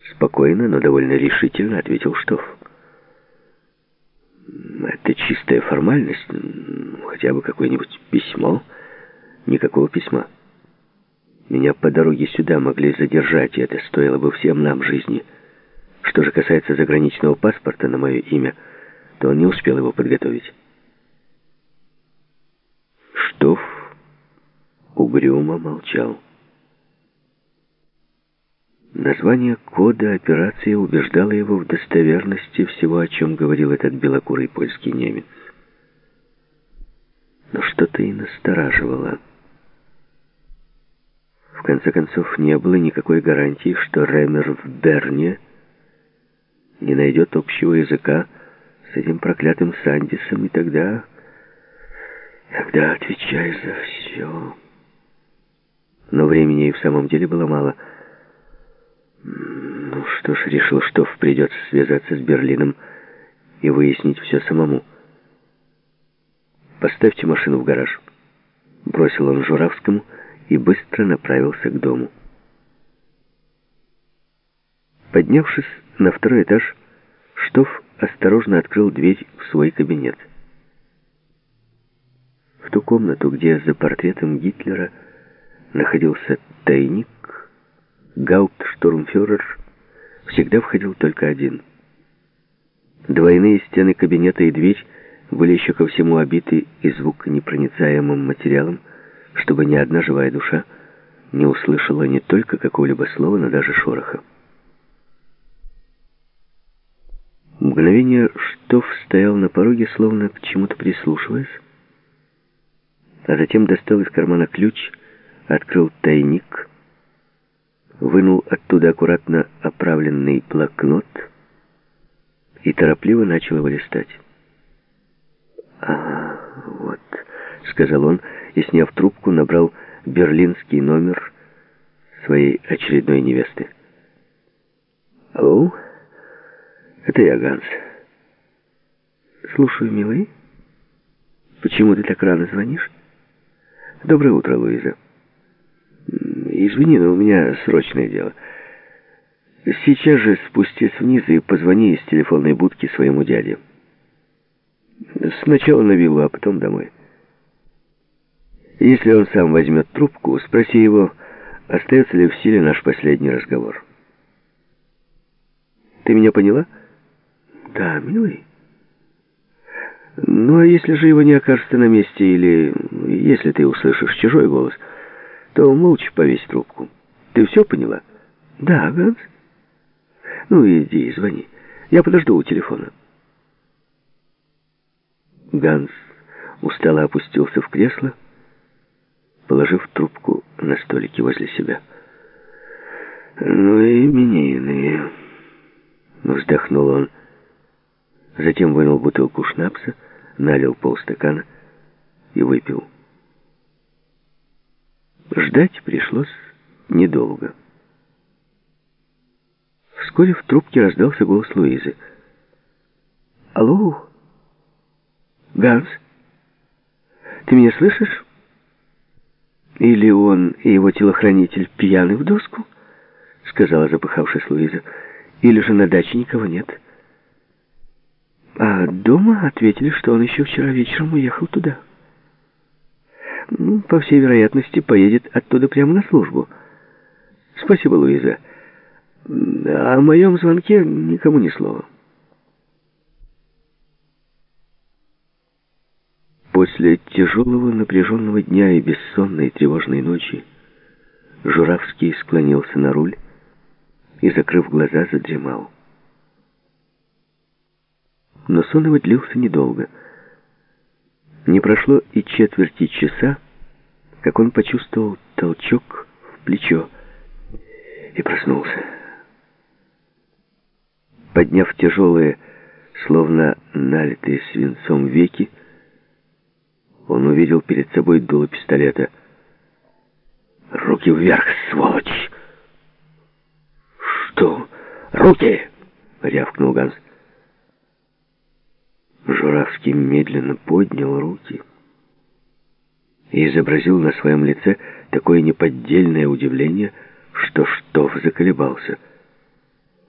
Спокойно, но довольно решительно ответил Штофф. Это чистая формальность, хотя бы какое-нибудь письмо. Никакого письма. Меня по дороге сюда могли задержать, и это стоило бы всем нам жизни. Что же касается заграничного паспорта на мое имя, то он не успел его подготовить. Штофф угрюмо молчал. Название кода операции убеждало его в достоверности всего, о чем говорил этот белокурый польский немец. Но что-то и настораживало. В конце концов, не было никакой гарантии, что Ремер в Берне не найдет общего языка с этим проклятым Сандисом, и тогда отвечай за все. Но времени и в самом деле было мало. Ну что ж, решил, что придется связаться с Берлином и выяснить все самому. «Поставьте машину в гараж», — бросил он Журавскому и быстро направился к дому. Поднявшись на второй этаж, Штофф осторожно открыл дверь в свой кабинет. В ту комнату, где за портретом Гитлера находился тайник, гауптштурмфюрер всегда входил только один. Двойные стены кабинета и дверь были еще ко всему обиты и звуконепроницаемым материалом, чтобы ни одна живая душа не услышала не только какого-либо слова, но даже шороха. Мгновение Штофф стоял на пороге, словно к чему-то прислушиваясь, а затем достал из кармана ключ, открыл тайник, вынул оттуда аккуратно оправленный блокнот и торопливо начал его листать. «А, вот», — сказал он, и, сняв трубку, набрал берлинский номер своей очередной невесты. «Алло, это я, Ганс». «Слушаю, милый. Почему ты так рано звонишь?» «Доброе утро, Луиза. Извини, но у меня срочное дело. Сейчас же спустись вниз и позвони из телефонной будки своему дяде. Сначала на виллу, а потом домой. Если он сам возьмет трубку, спроси его, остается ли в силе наш последний разговор. Ты меня поняла?» «Да, милый. Ну, а если же его не окажется на месте, или если ты услышишь чужой голос, то молча повесь трубку. Ты все поняла?» «Да, Ганс. Ну, иди, звони. Я подожду у телефона». Ганс устало опустился в кресло, положив трубку на столике возле себя. «Ну и именины», — вздохнул он. Затем вынул бутылку шнапса, налил полстакана и выпил. Ждать пришлось недолго. Вскоре в трубке раздался голос Луизы. «Алло, Ганс, ты меня слышишь? Или он и его телохранитель пьяны в доску?» — сказала запыхавшись Луиза. «Или же на даче никого нет?» А дома ответили, что он еще вчера вечером уехал туда. Ну, по всей вероятности, поедет оттуда прямо на службу. Спасибо, Луиза. О моем звонке никому ни слова. После тяжелого напряженного дня и бессонной тревожной ночи Журавский склонился на руль и, закрыв глаза, задремал. Но сон его длился недолго. Не прошло и четверти часа, как он почувствовал толчок в плечо и проснулся. Подняв тяжелые, словно налитые свинцом веки, он увидел перед собой дуло пистолета. «Руки вверх, сволочь!» «Что? Руки!» — рявкнул Ганс. Журавский медленно поднял руки и изобразил на своем лице такое неподдельное удивление, что Штофф заколебался.